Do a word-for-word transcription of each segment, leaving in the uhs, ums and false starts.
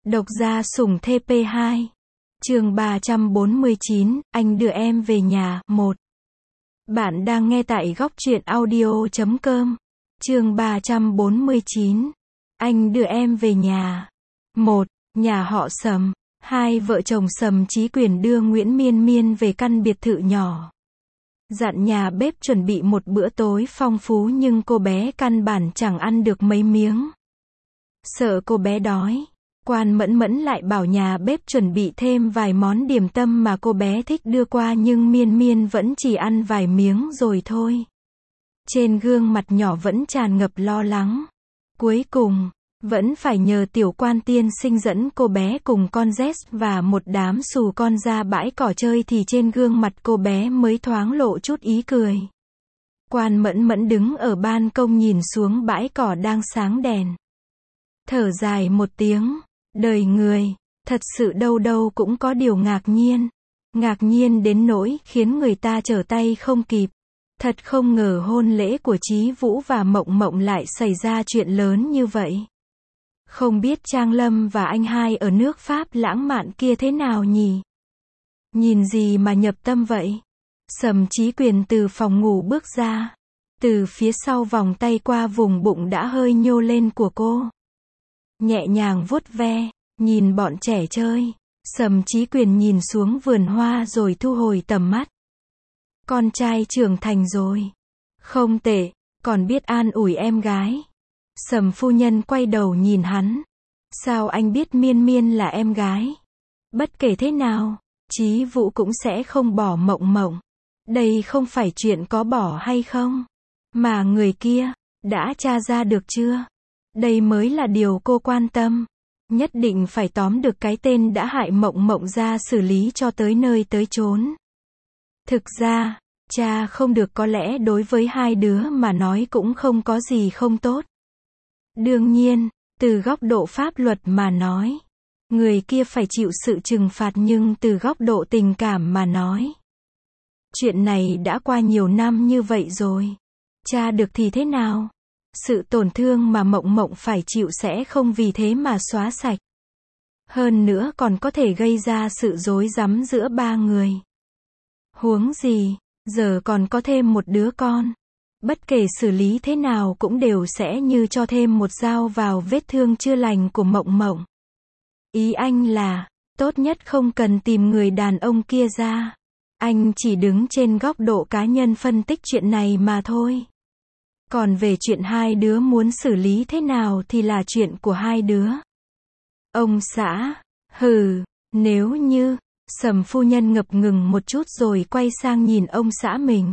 Độc gia sủng T P hai. Chương ba trăm bốn mươi chín, anh đưa em về nhà, một. Bạn đang nghe tại góc truyện audio chấm com. Chương ba trăm bốn mươi chín. Anh đưa em về nhà. một. Nhà họ Sầm. Hai vợ chồng Sầm Chí Quyền đưa Nguyễn Miên Miên về căn biệt thự nhỏ. Dặn nhà bếp chuẩn bị một bữa tối phong phú nhưng cô bé căn bản chẳng ăn được mấy miếng. Sợ cô bé đói, Quan Mẫn Mẫn lại bảo nhà bếp chuẩn bị thêm vài món điểm tâm mà cô bé thích đưa qua nhưng Miên Miên vẫn chỉ ăn vài miếng rồi thôi. Trên gương mặt nhỏ vẫn tràn ngập lo lắng. Cuối cùng, vẫn phải nhờ tiểu quan tiên sinh dẫn cô bé cùng con Jess và một đám xù con ra bãi cỏ chơi thì trên gương mặt cô bé mới thoáng lộ chút ý cười. Quan Mẫn Mẫn đứng ở ban công nhìn xuống bãi cỏ đang sáng đèn. Thở dài một tiếng, đời người, thật sự đâu đâu cũng có điều ngạc nhiên. Ngạc nhiên đến nỗi khiến người ta trở tay không kịp. Thật không ngờ hôn lễ của Chí Vũ và Mộng Mộng lại xảy ra chuyện lớn như vậy. Không biết Trang Lâm và anh hai ở nước Pháp lãng mạn kia thế nào nhỉ? Nhìn gì mà nhập tâm vậy? Sầm Chí Quyền từ phòng ngủ bước ra. Từ phía sau vòng tay qua vùng bụng đã hơi nhô lên của cô. Nhẹ nhàng vuốt ve, nhìn bọn trẻ chơi. Sầm Chí Quyền nhìn xuống vườn hoa rồi thu hồi tầm mắt. Con trai trưởng thành rồi. Không tệ, còn biết an ủi em gái. Sầm phu nhân quay đầu nhìn hắn. Sao anh biết Miên Miên là em gái? Bất kể thế nào, Chí Vũ cũng sẽ không bỏ Mộng Mộng. Đây không phải chuyện có bỏ hay không. Mà người kia, đã tra ra được chưa? Đây mới là điều cô quan tâm. Nhất định phải tóm được cái tên đã hại Mộng Mộng ra xử lý cho tới nơi tới chốn. Thực ra, cha không được có lẽ đối với hai đứa mà nói cũng không có gì không tốt. Đương nhiên, từ góc độ pháp luật mà nói, người kia phải chịu sự trừng phạt nhưng từ góc độ tình cảm mà nói. Chuyện này đã qua nhiều năm như vậy rồi. Cha được thì thế nào? Sự tổn thương mà Mộng Mộng phải chịu sẽ không vì thế mà xóa sạch. Hơn nữa còn có thể gây ra sự rối rắm giữa ba người. Huống gì, giờ còn có thêm một đứa con. Bất kể xử lý thế nào cũng đều sẽ như cho thêm một dao vào vết thương chưa lành của Mộng Mộng. Ý anh là, tốt nhất không cần tìm người đàn ông kia ra. Anh chỉ đứng trên góc độ cá nhân phân tích chuyện này mà thôi. Còn về chuyện hai đứa muốn xử lý thế nào thì là chuyện của hai đứa. Ông xã, hừ, nếu như, Sầm phu nhân ngập ngừng một chút rồi quay sang nhìn ông xã mình.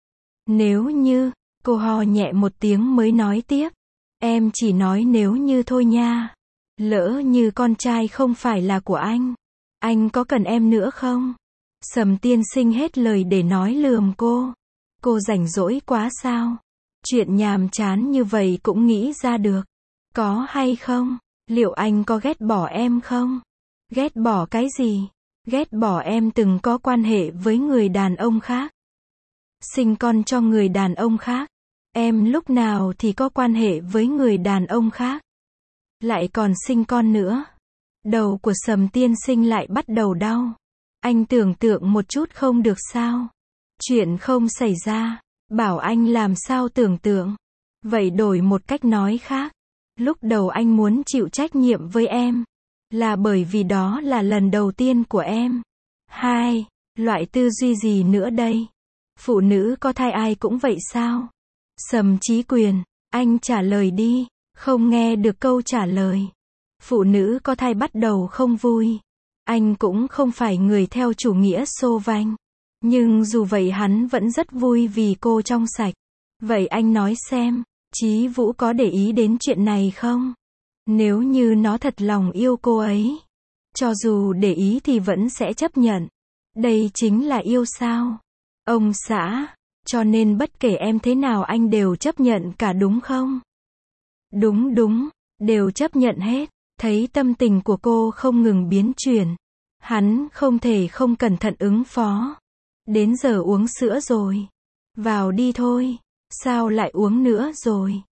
Nếu như, cô ho nhẹ một tiếng mới nói tiếp. Em chỉ nói nếu như thôi nha. Lỡ như con trai không phải là của anh. Anh có cần em nữa không? Sầm tiên sinh hết lời để nói lườm cô. Cô rảnh rỗi quá sao? Chuyện nhàm chán như vậy cũng nghĩ ra được. Có hay không? Liệu anh có ghét bỏ em không? Ghét bỏ cái gì? Ghét bỏ em từng có quan hệ với người đàn ông khác. Sinh con cho người đàn ông khác. Em lúc nào thì có quan hệ với người đàn ông khác. Lại còn sinh con nữa. Đầu của Sầm tiên sinh lại bắt đầu đau. Anh tưởng tượng một chút không được sao? Chuyện không xảy ra. Bảo anh làm sao tưởng tượng. Vậy đổi một cách nói khác. Lúc đầu anh muốn chịu trách nhiệm với em. Là bởi vì đó là lần đầu tiên của em. Hai, loại tư duy gì nữa đây? Phụ nữ có thai ai cũng vậy sao? Sầm Chí Quyền, anh trả lời đi. Không nghe được câu trả lời. Phụ nữ có thai bắt đầu không vui. Anh cũng không phải người theo chủ nghĩa xô vanh. Nhưng dù vậy hắn vẫn rất vui vì cô trong sạch. Vậy anh nói xem, Chí Vũ có để ý đến chuyện này không? Nếu như nó thật lòng yêu cô ấy, cho dù để ý thì vẫn sẽ chấp nhận. Đây chính là yêu sao? Ông xã, cho nên bất kể em thế nào anh đều chấp nhận cả đúng không? Đúng đúng, đều chấp nhận hết. Thấy tâm tình của cô không ngừng biến chuyển. Hắn không thể không cẩn thận ứng phó. Đến giờ uống sữa rồi. Vào đi thôi. Sao lại uống nữa rồi?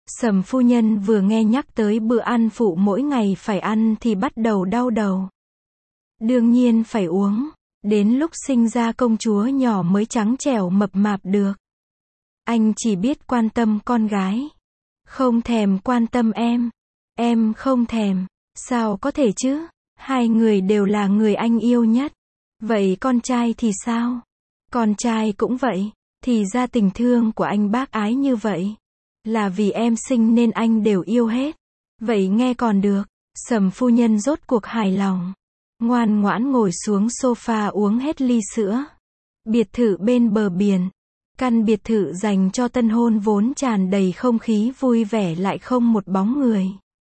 Sầm phu nhân vừa nghe nhắc tới bữa ăn phụ mỗi ngày phải ăn thì bắt đầu đau đầu. Đương nhiên phải uống, đến lúc sinh ra công chúa nhỏ mới trắng trẻo mập mạp được. Anh chỉ biết quan tâm con gái, không thèm quan tâm em. Em không thèm, sao có thể chứ? Hai người đều là người anh yêu nhất. Vậy con trai thì sao? Con trai cũng vậy. Thì ra tình thương của anh bác ái như vậy. Là vì em sinh nên anh đều yêu hết. Vậy nghe còn được. Sầm phu nhân rốt cuộc hài lòng. Ngoan ngoãn ngồi xuống sofa uống hết ly sữa. Biệt thự bên bờ biển. Căn biệt thự dành cho tân hôn vốn tràn đầy không khí vui vẻ lại không một bóng người.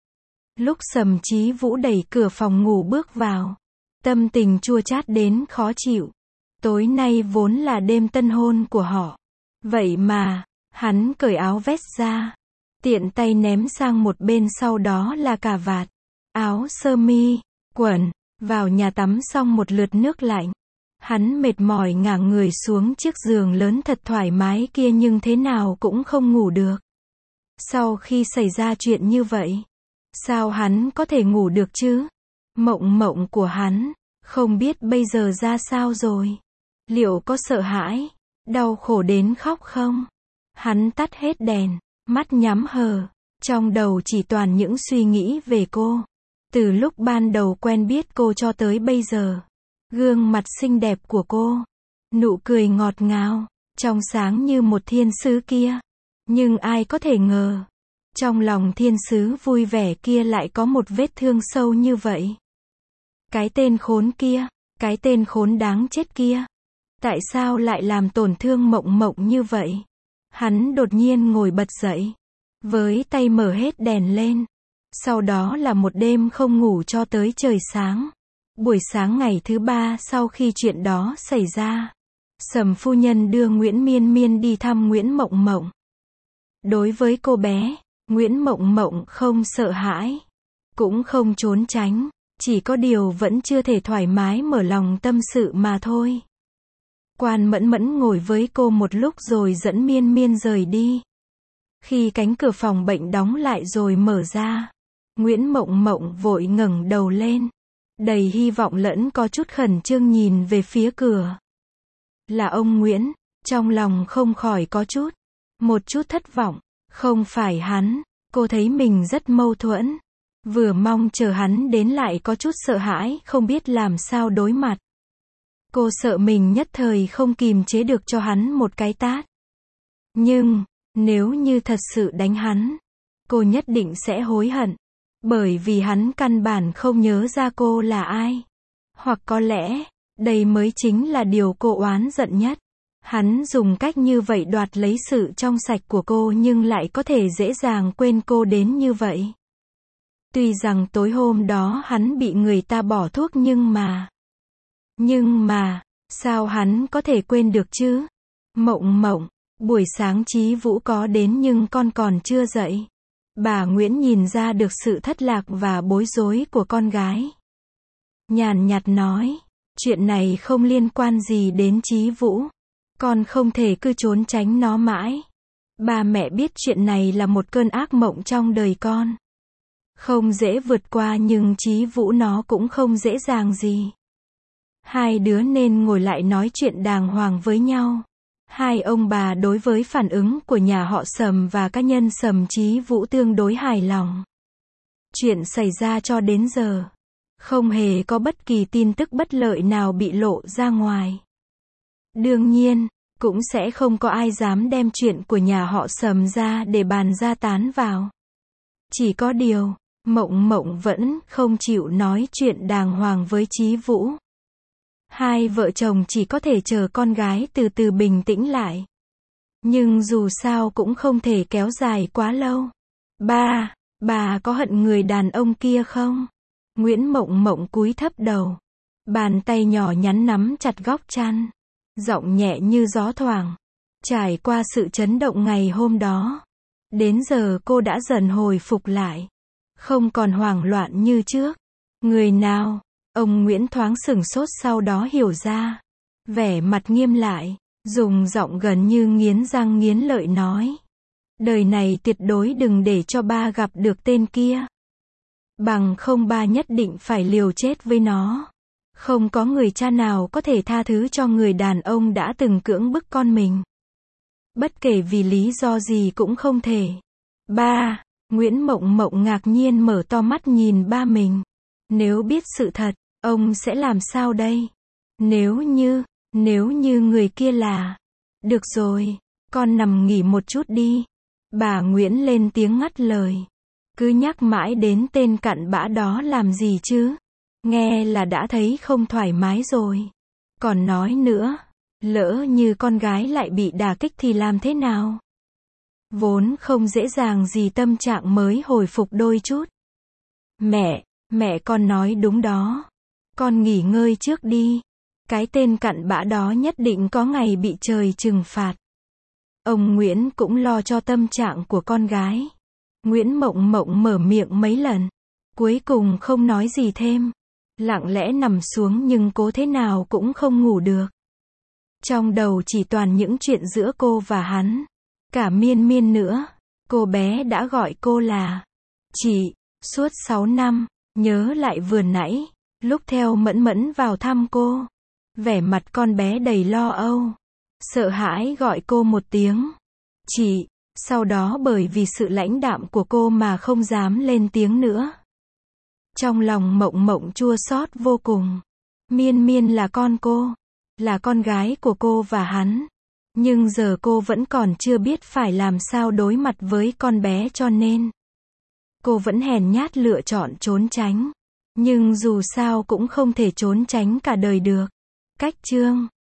Lúc Sầm Chí Vũ đẩy cửa phòng ngủ bước vào, tâm tình chua chát đến khó chịu. Tối nay vốn là đêm tân hôn của họ. Vậy mà, hắn cởi áo vest ra, tiện tay ném sang một bên, sau đó là cà vạt, áo sơ mi, quần. Vào nhà tắm xong một lượt nước lạnh. Hắn mệt mỏi ngả người xuống chiếc giường lớn thật thoải mái kia nhưng thế nào cũng không ngủ được. Sau khi xảy ra chuyện như vậy, sao hắn có thể ngủ được chứ? Mộng mộng của hắn, không biết bây giờ ra sao rồi. Liệu có sợ hãi, đau khổ đến khóc không? Hắn tắt hết đèn, mắt nhắm hờ, trong đầu chỉ toàn những suy nghĩ về cô. Từ lúc ban đầu quen biết cô cho tới bây giờ, gương mặt xinh đẹp của cô, nụ cười ngọt ngào, trong sáng như một thiên sứ kia. Nhưng ai có thể ngờ, trong lòng thiên sứ vui vẻ kia lại có một vết thương sâu như vậy. Cái tên khốn kia, cái tên khốn đáng chết kia, tại sao lại làm tổn thương mộng mộng như vậy? Hắn đột nhiên ngồi bật dậy, với tay mở hết đèn lên. Sau đó là một đêm không ngủ cho tới trời sáng. Buổi sáng ngày thứ ba sau khi chuyện đó xảy ra, Sầm phu nhân đưa Nguyễn Miên Miên đi thăm Nguyễn Mộng Mộng. Đối với cô bé, Nguyễn Mộng Mộng không sợ hãi, cũng không trốn tránh, chỉ có điều vẫn chưa thể thoải mái mở lòng tâm sự mà thôi. Quan Mẫn Mẫn ngồi với cô một lúc rồi dẫn Miên Miên rời đi. Khi cánh cửa phòng bệnh đóng lại rồi mở ra, Nguyễn Mộng Mộng vội ngẩng đầu lên, đầy hy vọng lẫn có chút khẩn trương nhìn về phía cửa. Là ông Nguyễn, trong lòng không khỏi có chút, một chút thất vọng. Không phải hắn, cô thấy mình rất mâu thuẫn. Vừa mong chờ hắn đến lại có chút sợ hãi, không biết làm sao đối mặt. Cô sợ mình nhất thời không kìm chế được cho hắn một cái tát. Nhưng, nếu như thật sự đánh hắn, cô nhất định sẽ hối hận. Bởi vì hắn căn bản không nhớ ra cô là ai. Hoặc có lẽ, đây mới chính là điều cô oán giận nhất. Hắn dùng cách như vậy đoạt lấy sự trong sạch của cô nhưng lại có thể dễ dàng quên cô đến như vậy. Tuy rằng tối hôm đó hắn bị người ta bỏ thuốc nhưng mà... Nhưng mà, sao hắn có thể quên được chứ? Mộng Mộng, buổi sáng Chí Vũ có đến nhưng con còn chưa dậy. Bà Nguyễn nhìn ra được sự thất lạc và bối rối của con gái. Nhàn nhạt nói, chuyện này không liên quan gì đến Chí Vũ. Con không thể cứ trốn tránh nó mãi. Ba mẹ biết chuyện này là một cơn ác mộng trong đời con. Không dễ vượt qua nhưng Chí Vũ nó cũng không dễ dàng gì. Hai đứa nên ngồi lại nói chuyện đàng hoàng với nhau. Hai ông bà đối với phản ứng của nhà họ Sầm và cá nhân Sầm Chí Vũ tương đối hài lòng. Chuyện xảy ra cho đến giờ, không hề có bất kỳ tin tức bất lợi nào bị lộ ra ngoài. Đương nhiên, cũng sẽ không có ai dám đem chuyện của nhà họ Sầm ra để bàn ra tán vào. Chỉ có điều, Mộng Mộng vẫn không chịu nói chuyện đàng hoàng với Chí Vũ. Hai vợ chồng chỉ có thể chờ con gái từ từ bình tĩnh lại. Nhưng dù sao cũng không thể kéo dài quá lâu. Ba, bà có hận người đàn ông kia không? Nguyễn Mộng Mộng cúi thấp đầu. Bàn tay nhỏ nhắn nắm chặt góc chăn. Giọng nhẹ như gió thoảng. Trải qua sự chấn động ngày hôm đó, đến giờ cô đã dần hồi phục lại. Không còn hoảng loạn như trước. Người nào? Ông Nguyễn thoáng sửng sốt sau đó hiểu ra. Vẻ mặt nghiêm lại, dùng giọng gần như nghiến răng nghiến lợi nói. Đời này tuyệt đối đừng để cho ba gặp được tên kia. Bằng không ba nhất định phải liều chết với nó. Không có người cha nào có thể tha thứ cho người đàn ông đã từng cưỡng bức con mình. Bất kể vì lý do gì cũng không thể. Ba, Nguyễn Mộng Mộng ngạc nhiên mở to mắt nhìn ba mình. Nếu biết sự thật, ông sẽ làm sao đây? Nếu như, nếu như người kia là... Được rồi, con nằm nghỉ một chút đi. Bà Nguyễn lên tiếng ngắt lời. Cứ nhắc mãi đến tên cặn bã đó làm gì chứ? Nghe là đã thấy không thoải mái rồi. Còn nói nữa, lỡ như con gái lại bị đả kích thì làm thế nào? Vốn không dễ dàng gì tâm trạng mới hồi phục đôi chút. Mẹ, mẹ con nói đúng đó. Con nghỉ ngơi trước đi. Cái tên cặn bã đó nhất định có ngày bị trời trừng phạt. Ông Nguyễn cũng lo cho tâm trạng của con gái. Nguyễn Mộng Mộng mở miệng mấy lần. Cuối cùng không nói gì thêm. Lặng lẽ nằm xuống nhưng cố thế nào cũng không ngủ được. Trong đầu chỉ toàn những chuyện giữa cô và hắn. Cả Miên Miên nữa. Cô bé đã gọi cô là chị, suốt sáu năm. Nhớ lại vừa nãy, lúc theo Mẫn Mẫn vào thăm cô. Vẻ mặt con bé đầy lo âu. Sợ hãi gọi cô một tiếng chị, sau đó bởi vì sự lãnh đạm của cô mà không dám lên tiếng nữa. Trong lòng Mộng Mộng chua xót vô cùng. Miên Miên là con cô, là con gái của cô và hắn. Nhưng giờ cô vẫn còn chưa biết phải làm sao đối mặt với con bé cho nên cô vẫn hèn nhát lựa chọn trốn tránh. Nhưng dù sao cũng không thể trốn tránh cả đời được. Cách chương